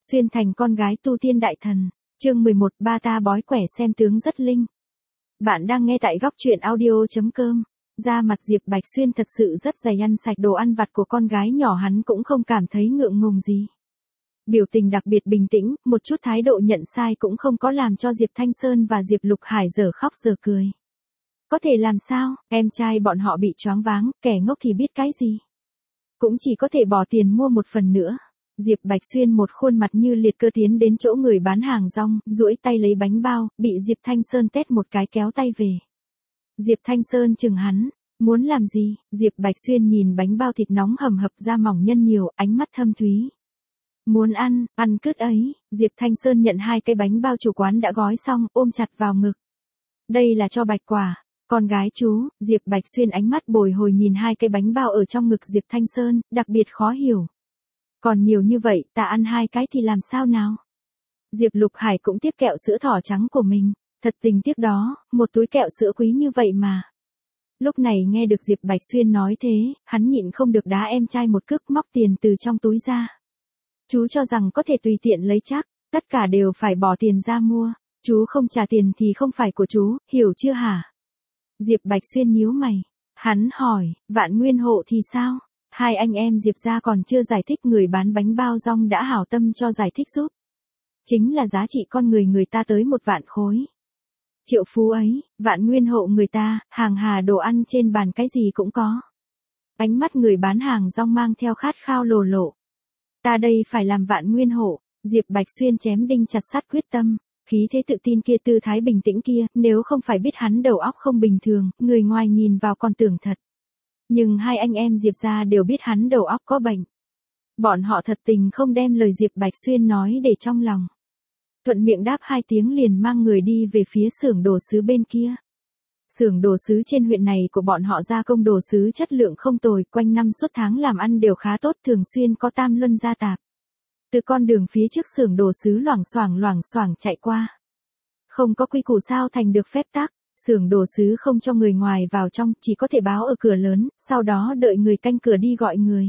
Xuyên thành con gái tu tiên đại thần. Chương 11, ba ta bói quẻ xem tướng rất linh. Bạn đang nghe tại góc truyện audio.com. Da mặt Diệp Bạch Xuyên thật sự rất dày, ăn sạch đồ ăn vặt của con gái nhỏ hắn cũng không cảm thấy ngượng ngùng gì. Biểu tình đặc biệt bình tĩnh, một chút thái độ nhận sai cũng không có, làm cho Diệp Thanh Sơn và Diệp Lục Hải dở khóc dở cười. Có thể làm sao, em trai bọn họ bị choáng váng, kẻ ngốc thì biết cái gì. Cũng chỉ có thể bỏ tiền mua một phần nữa. Diệp Bạch Xuyên một khuôn mặt như liệt cơ tiến đến chỗ người bán hàng rong, duỗi tay lấy bánh bao, bị Diệp Thanh Sơn tét một cái kéo tay về. Diệp Thanh Sơn chừng hắn, muốn làm gì? Diệp Bạch Xuyên nhìn bánh bao thịt nóng hầm hập da mỏng nhân nhiều, ánh mắt thâm thúy. Muốn ăn, ăn cứt ấy. Diệp Thanh Sơn nhận hai cái bánh bao chủ quán đã gói xong, ôm chặt vào ngực. Đây là cho Bạch Quả. Con gái chú. Diệp Bạch Xuyên ánh mắt bồi hồi nhìn hai cái bánh bao ở trong ngực Diệp Thanh Sơn, đặc biệt khó hiểu. Còn nhiều như vậy, ta ăn hai cái thì làm sao nào? Diệp Lục Hải cũng tiếp kẹo sữa thỏ trắng của mình. Thật tình tiếc đó, một túi kẹo sữa quý như vậy mà. Lúc này nghe được Diệp Bạch Xuyên nói thế, hắn nhịn không được đá em trai một cước, móc tiền từ trong túi ra. Chú cho rằng có thể tùy tiện lấy chắc, tất cả đều phải bỏ tiền ra mua. Chú không trả tiền thì không phải của chú, hiểu chưa hả? Diệp Bạch Xuyên nhíu mày. Hắn hỏi, Vạn Nguyên Hộ thì sao? Hai anh em Diệp gia còn chưa giải thích, người bán bánh bao rong đã hảo tâm cho giải thích giúp. Chính là giá trị con người ta tới 1 vạn khối. Triệu phú ấy, Vạn Nguyên Hộ người ta, hàng hà đồ ăn trên bàn cái gì cũng có. Ánh mắt người bán hàng rong mang theo khát khao lồ lộ. Ta đây phải làm Vạn Nguyên Hộ. Diệp Bạch Xuyên chém đinh chặt sắt quyết tâm. Khí thế tự tin kia, tư thái bình tĩnh kia, nếu không phải biết hắn đầu óc không bình thường, người ngoài nhìn vào còn tưởng thật. Nhưng hai anh em Diệp gia đều biết hắn đầu óc có bệnh. Bọn họ thật tình không đem lời Diệp Bạch Xuyên nói để trong lòng. Thuận miệng đáp 2 tiếng liền mang người đi về phía xưởng đồ sứ bên kia. Xưởng đồ sứ trên huyện này của bọn họ gia công đồ sứ chất lượng không tồi, quanh năm suốt tháng làm ăn đều khá tốt, thường xuyên có tam luân gia tạp. Từ con đường phía trước xưởng đồ sứ loảng xoảng chạy qua. Không có quy củ sao thành được phép tắc. Xưởng đồ sứ không cho người ngoài vào trong, chỉ có thể báo ở cửa lớn, sau đó đợi người canh cửa đi gọi người.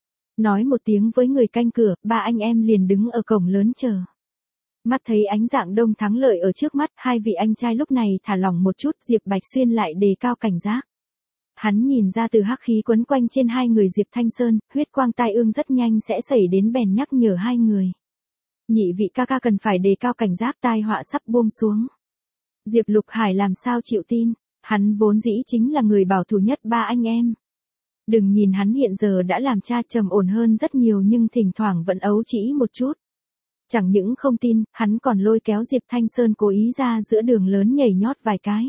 Nói một tiếng với người canh cửa, 3 anh em liền đứng ở cổng lớn chờ. Mắt thấy ánh dạng đông thắng lợi ở trước mắt, hai vị anh trai lúc này thả lỏng một chút, Diệp Bạch Xuyên lại đề cao cảnh giác. Hắn nhìn ra từ hắc khí quấn quanh trên hai người Diệp Thanh Sơn, huyết quang tai ương rất nhanh sẽ xảy đến, bèn nhắc nhở hai người. Nhị vị ca ca cần phải đề cao cảnh giác, tai họa sắp buông xuống. Diệp Lục Hải làm sao chịu tin, hắn vốn dĩ chính là người bảo thủ nhất 3 anh em. Đừng nhìn hắn hiện giờ đã làm cha trầm ổn hơn rất nhiều, nhưng thỉnh thoảng vẫn ấu trĩ một chút. Chẳng những không tin, hắn còn lôi kéo Diệp Thanh Sơn cố ý ra giữa đường lớn nhảy nhót vài cái.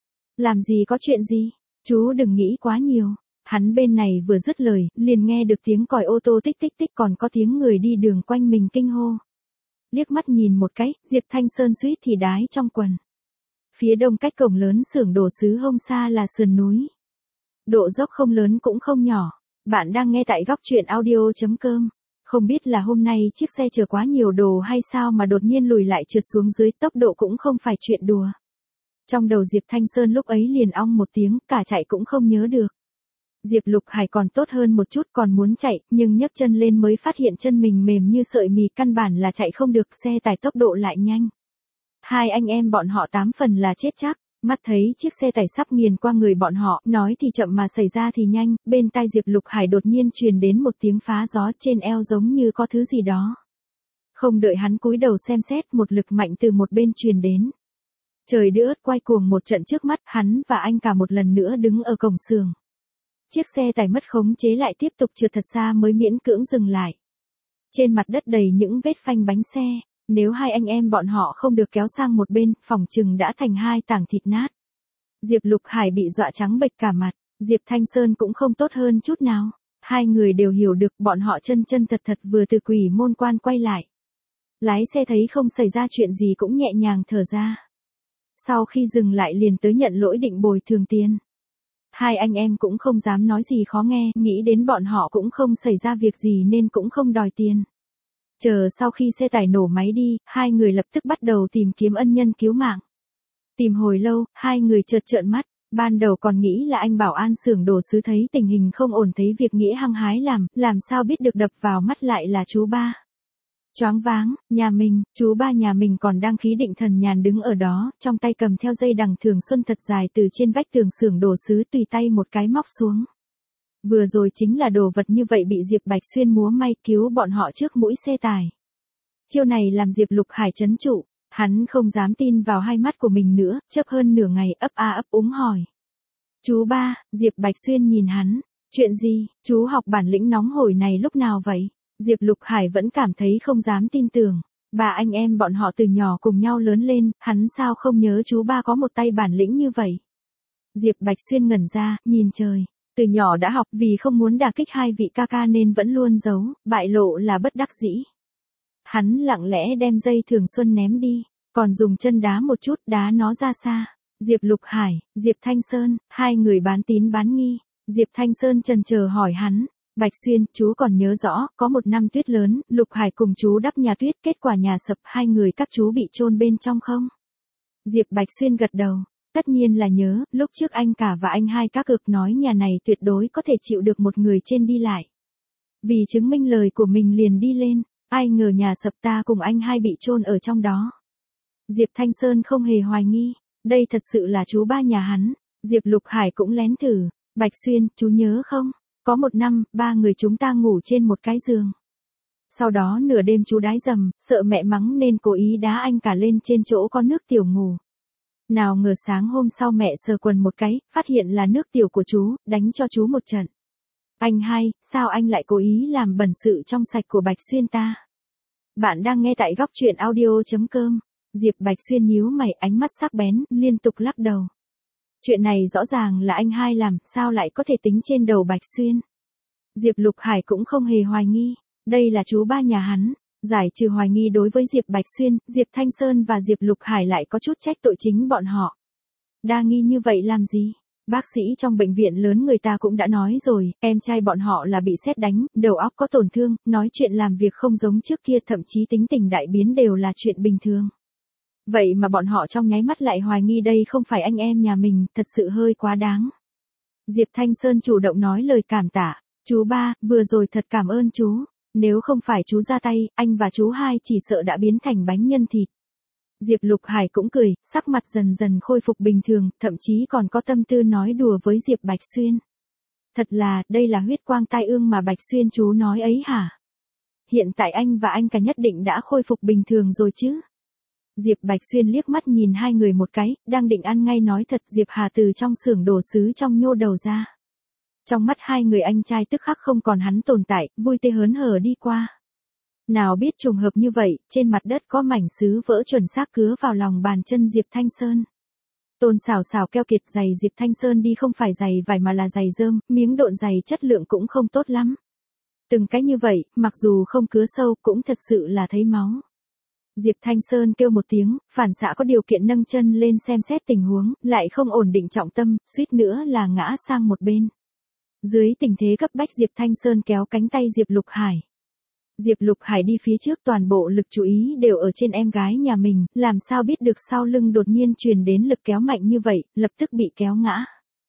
Làm gì có chuyện gì, chú đừng nghĩ quá nhiều. Hắn bên này vừa dứt lời, liền nghe được tiếng còi ô tô tích tích tích, còn có tiếng người đi đường quanh mình kinh hô. Liếc mắt nhìn một cái, Diệp Thanh Sơn suýt thì đái trong quần. Phía đông cách cổng lớn xưởng đồ sứ không xa là sườn núi. Độ dốc không lớn cũng không nhỏ. Bạn đang nghe tại góc truyện audio.com. Không biết là hôm nay chiếc xe chở quá nhiều đồ hay sao mà đột nhiên lùi lại trượt xuống dưới, tốc độ cũng không phải chuyện đùa. Trong đầu Diệp Thanh Sơn lúc ấy liền ong một tiếng, cả chạy cũng không nhớ được. Diệp Lục Hải còn tốt hơn một chút, còn muốn chạy, nhưng nhấc chân lên mới phát hiện chân mình mềm như sợi mì, căn bản là chạy không được, xe tải tốc độ lại nhanh. Hai anh em bọn họ 8 phần là chết chắc. Mắt thấy chiếc xe tải sắp nghiền qua người bọn họ, nói thì chậm mà xảy ra thì nhanh, bên tai Diệp Lục Hải đột nhiên truyền đến một tiếng phá gió, trên eo giống như có thứ gì đó. Không đợi hắn cúi đầu xem xét, một lực mạnh từ một bên truyền đến. Trời đứa ớt quay cuồng một trận trước mắt, hắn và anh cả một lần nữa đứng ở cổng xưởng. Chiếc xe tải mất khống chế lại tiếp tục trượt thật xa mới miễn cưỡng dừng lại. Trên mặt đất đầy những vết phanh bánh xe. Nếu hai anh em bọn họ không được kéo sang một bên, phỏng chừng đã thành 2 tảng thịt nát. Diệp Lục Hải bị dọa trắng bệch cả mặt, Diệp Thanh Sơn cũng không tốt hơn chút nào. Hai người đều hiểu được, bọn họ chân thật vừa từ quỷ môn quan quay lại. Lái xe thấy không xảy ra chuyện gì cũng nhẹ nhàng thở ra. Sau khi dừng lại liền tới nhận lỗi định bồi thường tiền. Hai anh em cũng không dám nói gì khó nghe, nghĩ đến bọn họ cũng không xảy ra việc gì nên cũng không đòi tiền. Chờ sau khi xe tải nổ máy đi, hai người lập tức bắt đầu tìm kiếm ân nhân cứu mạng. Tìm hồi lâu, hai người chợt trợn mắt, ban đầu còn nghĩ là anh bảo an xưởng đồ sứ thấy tình hình không ổn, thấy việc nghĩa hăng hái làm sao biết được đập vào mắt lại là chú ba. Choáng váng, chú ba nhà mình còn đang khí định thần nhàn đứng ở đó, trong tay cầm theo dây đằng thường xuân thật dài từ trên vách tường xưởng đồ sứ tùy tay một cái móc xuống. Vừa rồi chính là đồ vật như vậy bị Diệp Bạch Xuyên múa may cứu bọn họ trước mũi xe tải. Chiêu này làm Diệp Lục Hải chấn trụ, hắn không dám tin vào hai mắt của mình nữa, chớp hơn nửa ngày ấp a ấp úng hỏi. Chú ba, Diệp Bạch Xuyên nhìn hắn, chuyện gì, chú học bản lĩnh nóng hổi này lúc nào vậy? Diệp Lục Hải vẫn cảm thấy không dám tin tưởng, ba anh em bọn họ từ nhỏ cùng nhau lớn lên, hắn sao không nhớ chú ba có một tay bản lĩnh như vậy? Diệp Bạch Xuyên ngẩn ra, nhìn trời, từ nhỏ đã học vì không muốn đả kích hai vị ca ca nên vẫn luôn giấu, bại lộ là bất đắc dĩ. Hắn lặng lẽ đem dây thường xuân ném đi, còn dùng chân đá một chút đá nó ra xa. Diệp Lục Hải, Diệp Thanh Sơn, hai người bán tín bán nghi. Diệp Thanh Sơn chần chờ hỏi hắn, Bạch Xuyên, chú còn nhớ rõ, có một năm tuyết lớn, Lục Hải cùng chú đắp nhà tuyết, kết quả nhà sập, hai người các chú bị chôn bên trong không? Diệp Bạch Xuyên gật đầu, tất nhiên là nhớ, lúc trước anh cả và anh hai các cực nói nhà này tuyệt đối có thể chịu được một người trên đi lại. Vì chứng minh lời của mình liền đi lên, ai ngờ nhà sập ta cùng anh hai bị chôn ở trong đó. Diệp Thanh Sơn không hề hoài nghi, đây thật sự là chú ba nhà hắn. Diệp Lục Hải cũng lén thử, Bạch Xuyên, chú nhớ không? Có một năm, ba người chúng ta ngủ trên một cái giường. Sau đó nửa đêm chú đái dầm, sợ mẹ mắng nên cố ý đá anh cả lên trên chỗ có nước tiểu ngủ. Nào ngờ sáng hôm sau mẹ sờ quần một cái, phát hiện là nước tiểu của chú, đánh cho chú một trận. Anh hai, sao anh lại cố ý làm bẩn sự trong sạch của Bạch Xuyên ta? Bạn đang nghe tại góc truyện audio.com. Diệp Bạch Xuyên nhíu mày, ánh mắt sắc bén, liên tục lắc đầu. Chuyện này rõ ràng là anh hai làm, sao lại có thể tính trên đầu Bạch Xuyên? Diệp Lục Hải cũng không hề hoài nghi, đây là chú ba nhà hắn. Giải trừ hoài nghi đối với Diệp Bạch Xuyên, Diệp Thanh Sơn và Diệp Lục Hải lại có chút trách tội chính bọn họ. Đa nghi như vậy làm gì? Bác sĩ trong bệnh viện lớn người ta cũng đã nói rồi, em trai bọn họ là bị sét đánh, đầu óc có tổn thương, nói chuyện làm việc không giống trước kia, thậm chí tính tình đại biến đều là chuyện bình thường. Vậy mà bọn họ trong nháy mắt lại hoài nghi đây không phải anh em nhà mình, thật sự hơi quá đáng. Diệp Thanh Sơn chủ động nói lời cảm tạ, chú ba, vừa rồi thật cảm ơn chú, nếu không phải chú ra tay, anh và chú hai chỉ sợ đã biến thành bánh nhân thịt. Diệp Lục Hải cũng cười, sắc mặt dần dần khôi phục bình thường, thậm chí còn có tâm tư nói đùa với Diệp Bạch Xuyên. Thật là, đây là huyết quang tai ương mà Bạch Xuyên chú nói ấy hả? Hiện tại anh và anh cả nhất định đã khôi phục bình thường rồi chứ? Diệp Bạch Xuyên liếc mắt nhìn hai người một cái, đang định ăn ngay nói thật, Diệp Hà từ trong xưởng đồ sứ trong nhô đầu ra. Trong mắt hai người anh trai tức khắc không còn hắn tồn tại, vui tươi hớn hở đi qua. Nào biết trùng hợp như vậy, trên mặt đất có mảnh sứ vỡ chuẩn xác cứa vào lòng bàn chân Diệp Thanh Sơn. Tôn xào xào keo kiệt, giày Diệp Thanh Sơn đi không phải giày vải mà là giày rơm, miếng độn giày chất lượng cũng không tốt lắm. Từng cái như vậy, mặc dù không cứa sâu cũng thật sự là thấy máu. Diệp Thanh Sơn kêu một tiếng, phản xạ có điều kiện nâng chân lên xem xét tình huống, lại không ổn định trọng tâm, suýt nữa là ngã sang một bên. Dưới tình thế cấp bách Diệp Thanh Sơn kéo cánh tay Diệp Lục Hải. Diệp Lục Hải đi phía trước, toàn bộ lực chú ý đều ở trên em gái nhà mình, làm sao biết được sau lưng đột nhiên truyền đến lực kéo mạnh như vậy, lập tức bị kéo ngã.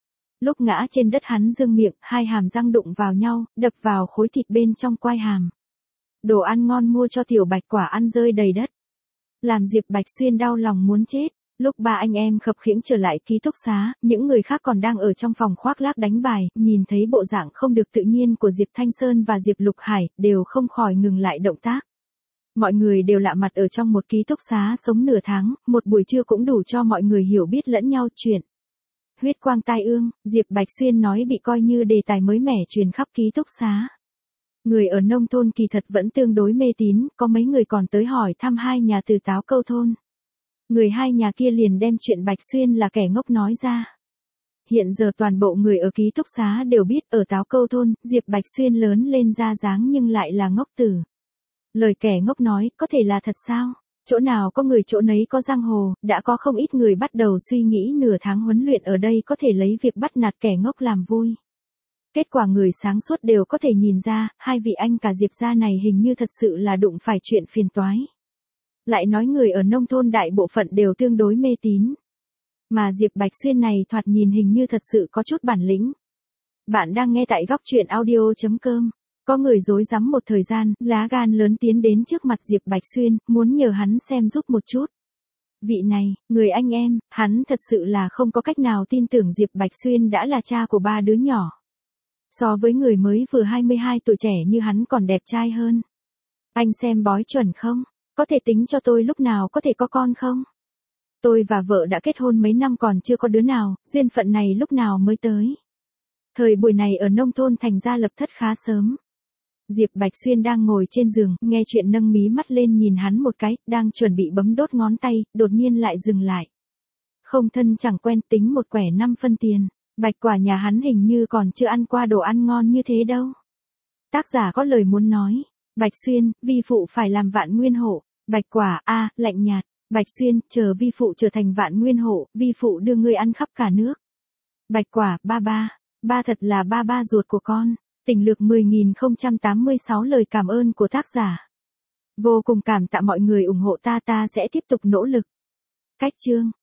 Lúc ngã trên đất hắn dương miệng, hai hàm răng đụng vào nhau, đập vào khối thịt bên trong quai hàm. Đồ ăn ngon mua cho tiểu Bạch quả ăn rơi đầy đất. Làm Diệp Bạch Xuyên đau lòng muốn chết. Lúc ba anh em khập khiễng trở lại ký túc xá, những người khác còn đang ở trong phòng khoác lác đánh bài, nhìn thấy bộ dạng không được tự nhiên của Diệp Thanh Sơn và Diệp Lục Hải, đều không khỏi ngừng lại động tác. Mọi người đều lạ mặt ở trong một ký túc xá sống nửa tháng, một buổi trưa cũng đủ cho mọi người hiểu biết lẫn nhau chuyện. Huyết quang tai ương, Diệp Bạch Xuyên nói bị coi như đề tài mới mẻ truyền khắp ký túc xá. Người ở nông thôn kỳ thật vẫn tương đối mê tín, có mấy người còn tới hỏi thăm hai nhà từ Táo Câu thôn. Người hai nhà kia liền đem chuyện Bạch Xuyên là kẻ ngốc nói ra. Hiện giờ toàn bộ người ở ký túc xá đều biết ở Táo Câu thôn, Diệp Bạch Xuyên lớn lên ra dáng nhưng lại là ngốc tử. Lời kẻ ngốc nói, có thể là thật sao? Chỗ nào có người chỗ nấy có giang hồ, đã có không ít người bắt đầu suy nghĩ nửa tháng huấn luyện ở đây có thể lấy việc bắt nạt kẻ ngốc làm vui. Kết quả người sáng suốt đều có thể nhìn ra, hai vị anh cả Diệp gia này hình như thật sự là đụng phải chuyện phiền toái. Lại nói người ở nông thôn đại bộ phận đều tương đối mê tín. Mà Diệp Bạch Xuyên này thoạt nhìn hình như thật sự có chút bản lĩnh. Bạn đang nghe tại góc truyện audio.com. Có người rối rắm một thời gian, lá gan lớn tiến đến trước mặt Diệp Bạch Xuyên, muốn nhờ hắn xem giúp một chút. Vị này, người anh em, hắn thật sự là không có cách nào tin tưởng Diệp Bạch Xuyên đã là cha của 3 đứa nhỏ. So với người mới vừa 22 tuổi trẻ như hắn còn đẹp trai hơn. Anh xem bói chuẩn không? Có thể tính cho tôi lúc nào có thể có con không? Tôi và vợ đã kết hôn mấy năm còn chưa có đứa nào, duyên phận này lúc nào mới tới? Thời buổi này ở nông thôn thành ra lập thất khá sớm. Diệp Bạch Xuyên đang ngồi trên giường, nghe chuyện nâng mí mắt lên nhìn hắn một cái, đang chuẩn bị bấm đốt ngón tay, đột nhiên lại dừng lại. Không thân chẳng quen, tính một quẻ 5 phân tiền. Bạch Quả nhà hắn hình như còn chưa ăn qua đồ ăn ngon như thế đâu. Tác giả có lời muốn nói. Bạch Xuyên, vi phụ phải làm Vạn Nguyên Hộ. Bạch Quả, lạnh nhạt. Bạch Xuyên, chờ vi phụ trở thành Vạn Nguyên Hộ, vi phụ đưa ngươi ăn khắp cả nước. Bạch Quả, ba thật là ba ruột của con. Tình lược 10.086 lời cảm ơn của tác giả. Vô cùng cảm tạ mọi người ủng hộ ta sẽ tiếp tục nỗ lực. Cách chương